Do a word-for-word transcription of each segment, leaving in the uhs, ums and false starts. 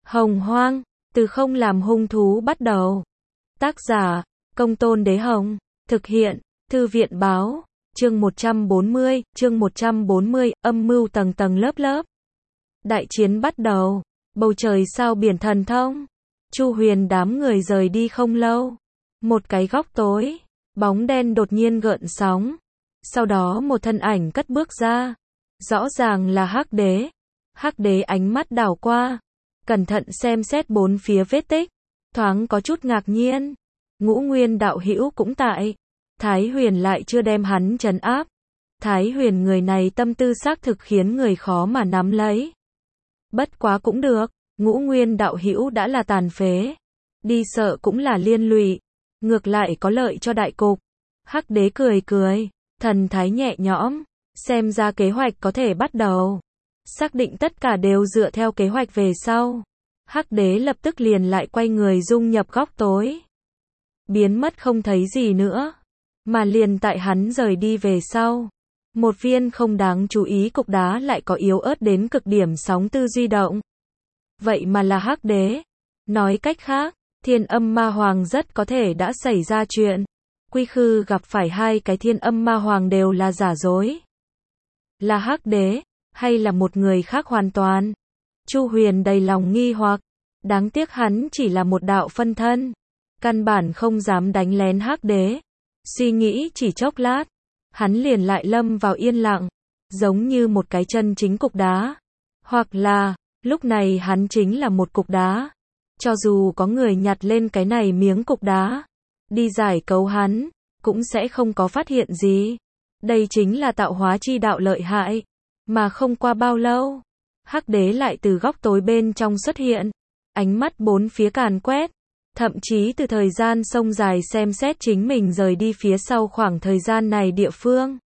Hồng Hoang, từ không làm hung thú bắt đầu. Tác giả, Công Tôn Đế Hồng. Thực hiện, Thư viện báo. Chương một trăm bốn mươi, chương một trăm bốn mươi, âm mưu tầng tầng lớp lớp. Đại chiến bắt đầu, bầu trời sao biển thần thông. Chu Huyền đám người rời đi không lâu. Một cái góc tối, bóng đen đột nhiên gợn sóng. Sau đó một thân ảnh cất bước ra. Rõ ràng là Hắc Đế. Hắc Đế ánh mắt đảo qua, cẩn thận xem xét bốn phía vết tích, thoáng có chút ngạc nhiên. Ngũ Nguyên đạo hữu cũng tại. Thái Huyền lại chưa đem hắn trấn áp. Thái Huyền người này tâm tư xác thực khiến người khó mà nắm lấy. Bất quá cũng được, Ngũ Nguyên đạo hữu đã là tàn phế, đi sợ cũng là liên lụy, ngược lại có lợi cho đại cục. Hắc Đế cười cười, thần thái nhẹ nhõm, xem ra kế hoạch có thể bắt đầu. Xác định tất cả đều dựa theo kế hoạch về sau, Hắc Đế lập tức liền lại quay người dung nhập góc tối, biến mất không thấy gì nữa. Mà liền tại hắn rời đi về sau, một viên không đáng chú ý cục đá lại có yếu ớt đến cực điểm sóng tư duy động. Vậy mà là Hắc Đế. Nói cách khác, Thiên Âm Ma Hoàng rất có thể đã xảy ra chuyện. Quy Khư gặp phải hai cái Thiên Âm Ma Hoàng đều là giả dối. Là Hắc Đế, hay là một người khác hoàn toàn? Chu Huyền đầy lòng nghi hoặc. Đáng tiếc hắn chỉ là một đạo phân thân, căn bản không dám đánh lén Hắc Đế. Suy nghĩ chỉ chốc lát, hắn liền lại lâm vào yên lặng, giống như một cái chân chính cục đá. Hoặc là, lúc này hắn chính là một cục đá. Cho dù có người nhặt lên cái này miếng cục đá, đi giải cấu hắn, cũng sẽ không có phát hiện gì. Đây chính là tạo hóa chi đạo lợi hại. Mà không qua bao lâu, Hắc Đế lại từ góc tối bên trong xuất hiện, ánh mắt bốn phía càn quét. Thậm chí từ thời gian sông dài xem xét chính mình rời đi phía sau khoảng thời gian này địa phương.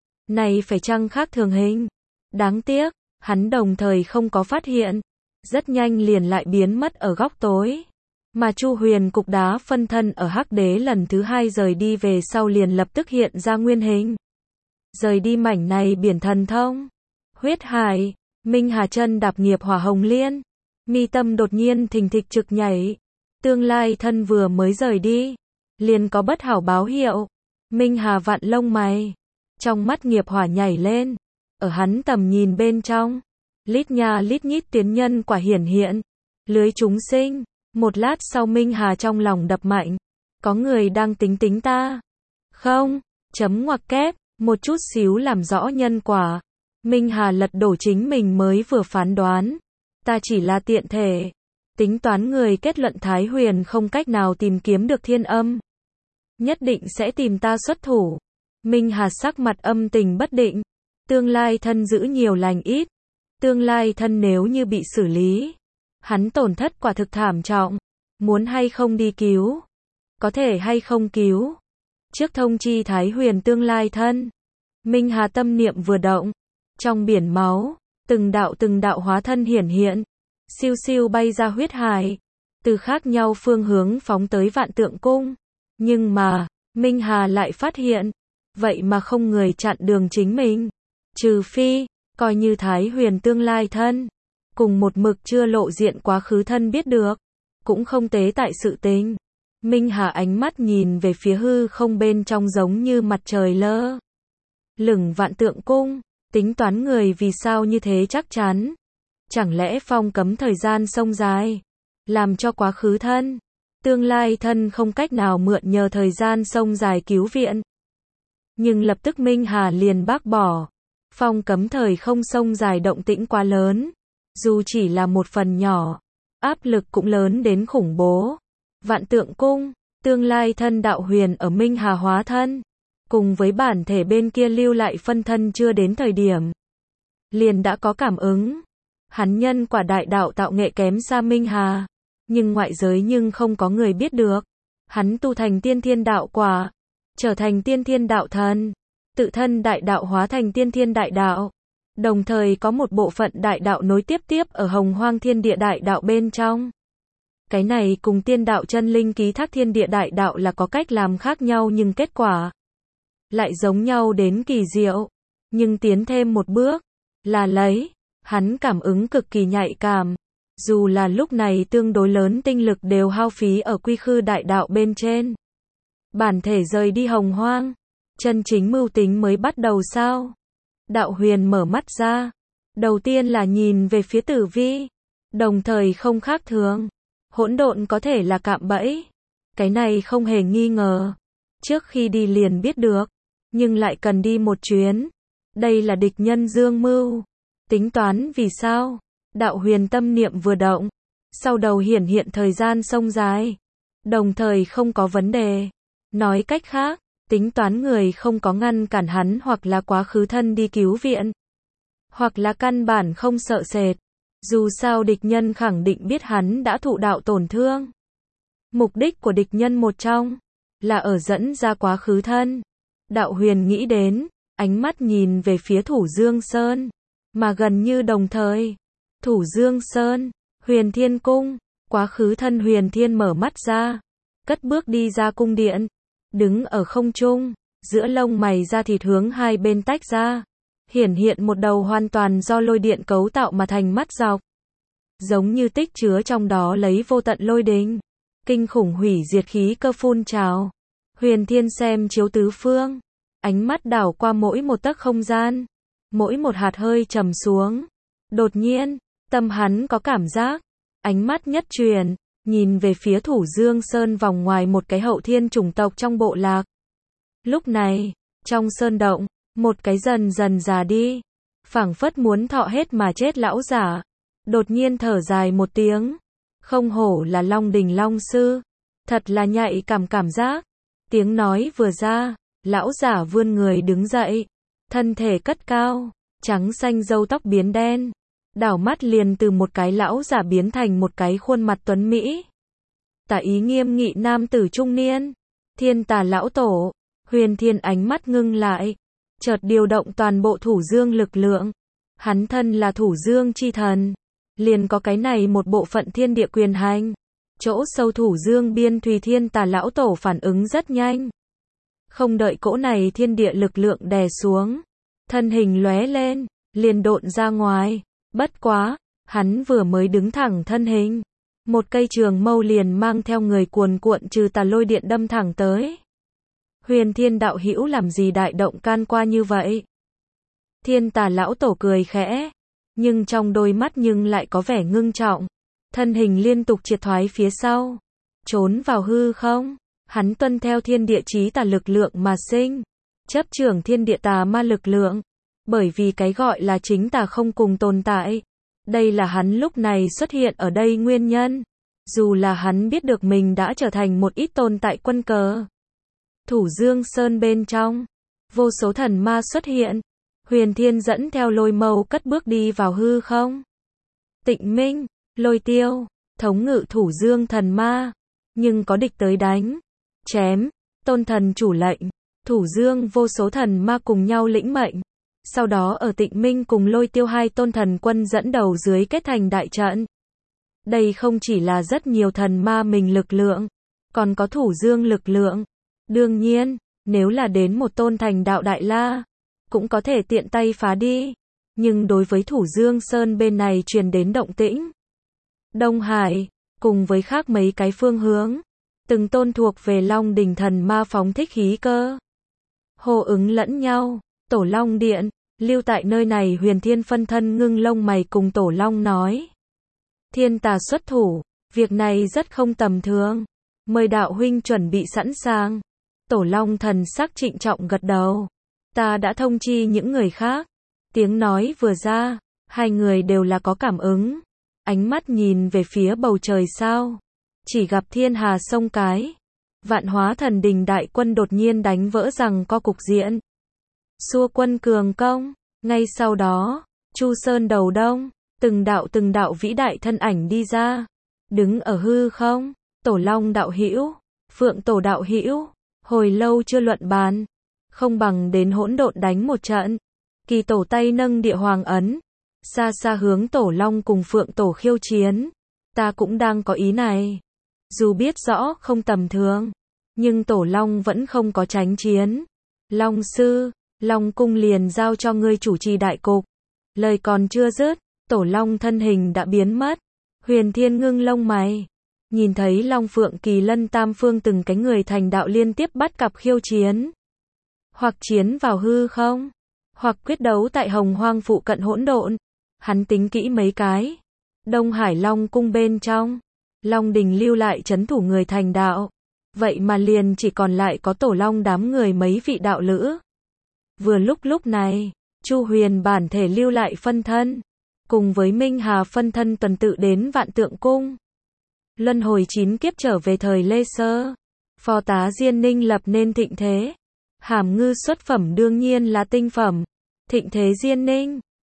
Này phải chăng khác thường hình? Đáng tiếc, hắn đồng thời không có phát hiện. Rất nhanh liền lại biến mất ở góc tối. Mà Chu Huyền cục đá phân thân ở Hắc Đế lần thứ hai rời đi về sau liền lập tức hiện ra nguyên hình. Rời đi mảnh này biển thần thông. Huyết Hải, Minh Hà chân đạp nghiệp hỏa hồng liên. Mi tâm đột nhiên thình thịch trực nhảy. Tương lai thân vừa mới rời đi, liền có bất hảo báo hiệu. Minh Hà vạn lông mày, trong mắt nghiệp hỏa nhảy lên. Ở hắn tầm nhìn bên trong, lít nha lít nhít tiến nhân quả hiển hiện, lưới chúng sinh. Một lát sau Minh Hà trong lòng đập mạnh, có người đang tính tính ta. Không, chấm ngoặc kép, một chút xíu làm rõ nhân quả. Minh Hà lật đổ chính mình mới vừa phán đoán, ta chỉ là tiện thể tính toán người kết luận Thái Huyền không cách nào tìm kiếm được thiên âm, nhất định sẽ tìm ta xuất thủ. Minh Hà sắc mặt âm tình bất định. Tương lai thân giữ nhiều lành ít. Tương lai thân nếu như bị xử lý, hắn tổn thất quả thực thảm trọng. Muốn hay không đi cứu? Có thể hay không cứu? Trước thông chi Thái Huyền tương lai thân. Minh Hà tâm niệm vừa động, trong biển máu, từng đạo từng đạo hóa thân hiển hiện. Siêu siêu bay ra huyết hải, từ khác nhau phương hướng phóng tới Vạn Tượng Cung. Nhưng mà, Minh Hà lại phát hiện, vậy mà không người chặn đường chính mình. Trừ phi, coi như Thái Huyền tương lai thân, cùng một mực chưa lộ diện quá khứ thân biết được, cũng không tế tại sự tình. Minh Hà ánh mắt nhìn về phía hư không bên trong giống như mặt trời lơ lửng Vạn Tượng Cung, tính toán người vì sao như thế chắc chắn. Chẳng lẽ phong cấm thời gian sông dài, làm cho quá khứ thân, tương lai thân không cách nào mượn nhờ thời gian sông dài cứu viện. Nhưng lập tức Minh Hà liền bác bỏ. Phong cấm thời không sông dài động tĩnh quá lớn. Dù chỉ là một phần nhỏ, áp lực cũng lớn đến khủng bố. Vạn Tượng Cung, tương lai thân đạo huyền ở Minh Hà hóa thân, cùng với bản thể bên kia lưu lại phân thân chưa đến thời điểm, liền đã có cảm ứng. Hắn nhân quả đại đạo tạo nghệ kém xa Minh Hà, nhưng ngoại giới nhưng không có người biết được. Hắn tu thành tiên thiên đạo quả, trở thành tiên thiên đạo thần, tự thân đại đạo hóa thành tiên thiên đại đạo, đồng thời có một bộ phận đại đạo nối tiếp tiếp ở Hồng Hoang thiên địa đại đạo bên trong. Cái này cùng tiên đạo chân linh ký thác thiên địa đại đạo là có cách làm khác nhau nhưng kết quả lại giống nhau đến kỳ diệu. Nhưng tiến thêm một bước, là lấy hắn cảm ứng cực kỳ nhạy cảm, Dù là lúc này tương đối lớn tinh lực đều hao phí ở quy khư đại đạo bên trên. Bản thể rời đi hồng hoang. Chân chính mưu tính mới bắt đầu sao? Đạo Huyền mở mắt ra. Đầu tiên là nhìn về phía Tử Vi. Đồng thời không khác thường. Hỗn độn có thể là cạm bẫy. Cái này không hề nghi ngờ. Trước khi đi liền biết được. Nhưng lại cần đi một chuyến. Đây là địch nhân dương mưu. Tính toán vì sao? Đạo Huyền tâm niệm vừa động. Sau đầu hiển hiện thời gian sông dài. Đồng thời không có vấn đề. Nói cách khác, tính toán người không có ngăn cản hắn hoặc là quá khứ thân đi cứu viện. Hoặc là căn bản không sợ sệt. Dù sao địch nhân khẳng định biết hắn đã thụ đạo tổn thương. Mục đích của địch nhân một trong là ở dẫn ra quá khứ thân. Đạo Huyền nghĩ đến, ánh mắt nhìn về phía Thủ Dương Sơn. Mà gần như đồng thời, Thủ Dương Sơn, Huyền Thiên Cung, quá khứ thân Huyền Thiên mở mắt ra. Cất bước đi ra cung điện. Đứng ở không trung, giữa lông mày da thịt hướng hai bên tách ra. Hiển hiện một đầu hoàn toàn do lôi điện cấu tạo mà thành mắt dọc. Giống như tích chứa trong đó lấy vô tận lôi đình. Kinh khủng hủy diệt khí cơ phun trào. Huyền Thiên xem chiếu tứ phương. Ánh mắt đảo qua mỗi một tấc không gian. Mỗi một hạt hơi trầm xuống. Đột nhiên, tâm hắn có cảm giác. Ánh mắt nhất truyền, nhìn về phía Thủ Dương Sơn vòng ngoài một cái hậu thiên chủng tộc trong bộ lạc. Lúc này, trong sơn động, một cái dần dần già đi. Phảng phất muốn thọ hết mà chết lão giả. Đột nhiên thở dài một tiếng. Không hổ là Long Đình Long Sư. Thật là nhạy cảm cảm giác. Tiếng nói vừa ra, lão giả vươn người đứng dậy. Thân thể cất cao, trắng xanh râu tóc biến đen. Đảo mắt liền từ một cái lão giả biến thành một cái khuôn mặt tuấn Mỹ. Tả ý nghiêm nghị nam tử trung niên. Thiên Tà lão tổ. Huyền Thiên ánh mắt ngưng lại. Chợt điều động toàn bộ Thủ Dương lực lượng. Hắn thân là Thủ Dương chi thần. Liền có cái này một bộ phận thiên địa quyền hành. Chỗ sâu Thủ Dương biên thùy Thiên Tà lão tổ phản ứng rất nhanh. Không đợi cỗ này thiên địa lực lượng đè xuống. Thân hình lóe lên, liền độn ra ngoài. Bất quá, hắn vừa mới đứng thẳng thân hình. Một cây trường mâu liền mang theo người cuồn cuộn trừ tà lôi điện đâm thẳng tới. Huyền Thiên đạo hữu làm gì đại động can qua như vậy? Thiên Tà lão tổ cười khẽ, nhưng trong đôi mắt nhưng lại có vẻ ngưng trọng. Thân hình liên tục triệt thoái phía sau, trốn vào hư không. Hắn tuân theo thiên địa chí tà lực lượng mà sinh, chấp trưởng thiên địa tà ma lực lượng. Bởi vì cái gọi là chính tà không cùng tồn tại. Đây là hắn lúc này xuất hiện ở đây nguyên nhân. Dù là hắn biết được mình đã trở thành một ít tồn tại quân cờ. Thủ Dương Sơn bên trong, vô số thần ma xuất hiện. Huyền Thiên dẫn theo lôi mâu cất bước đi vào hư không. Tịnh Minh, Lôi Tiêu, thống ngự Thủ Dương thần ma. Nhưng có địch tới đánh, chém, tôn thần chủ lệnh. Thủ Dương vô số thần ma cùng nhau lĩnh mệnh. Sau đó ở Tịnh Minh cùng Lôi Tiêu hai tôn thần quân dẫn đầu dưới kết thành đại trận. Đây không chỉ là rất nhiều thần ma mình lực lượng, còn có Thủ Dương lực lượng. Đương nhiên, nếu là đến một tôn thành đạo đại la, cũng có thể tiện tay phá đi. Nhưng đối với Thủ Dương Sơn bên này truyền đến động tĩnh. Đông Hải, cùng với khác mấy cái phương hướng, từng tôn thuộc về Long Đình thần ma phóng thích khí cơ. Hô ứng lẫn nhau, Tổ Long Điện, lưu tại nơi này Huyền Thiên phân thân ngưng lông mày cùng Tổ Long nói. Thiên Tà xuất thủ, việc này rất không tầm thường. Mời đạo huynh chuẩn bị sẵn sàng. Tổ Long thần sắc trịnh trọng gật đầu. Ta đã thông chi những người khác. Tiếng nói vừa ra, hai người đều là có cảm ứng. Ánh mắt nhìn về phía bầu trời sao. Chỉ gặp thiên hà sông cái. Vạn hóa thần đình đại quân đột nhiên đánh vỡ rằng co cục diện. Xua quân cường công. Ngay sau đó, Chu Sơn đầu đông, từng đạo từng đạo vĩ đại thân ảnh đi ra. Đứng ở hư không, Tổ Long đạo hữu, Phượng Tổ đạo hữu, hồi lâu chưa luận bàn. Không bằng đến hỗn độn đánh một trận. Kỳ Tổ tay nâng địa hoàng ấn. Xa xa hướng Tổ Long cùng Phượng Tổ khiêu chiến. Ta cũng đang có ý này. Dù biết rõ không tầm thường, nhưng Tổ Long vẫn không có tránh chiến. Long sư, Long cung liền giao cho ngươi chủ trì đại cục. Lời còn chưa dứt, Tổ Long thân hình đã biến mất. Huyền Thiên ngưng lông mày. Nhìn thấy Long Phượng Kỳ Lân tam phương từng cái người thành đạo liên tiếp bắt cặp khiêu chiến. Hoặc chiến vào hư không. Hoặc quyết đấu tại hồng hoang phụ cận hỗn độn. Hắn tính kỹ mấy cái. Đông Hải Long cung bên trong. Long đình lưu lại trấn thủ người thành đạo. Vậy mà liền chỉ còn lại có tổ long đám người mấy vị đạo lữ. Vừa lúc lúc này, Chu Huyền bản thể lưu lại phân thân. Cùng với Minh Hà phân thân tuần tự đến Vạn Tượng Cung. Luân hồi chín kiếp trở về thời Lê Sơ. Phó tá Diên Ninh lập nên thịnh thế. Hàm ngư xuất phẩm đương nhiên là tinh phẩm. Thịnh thế Diên Ninh.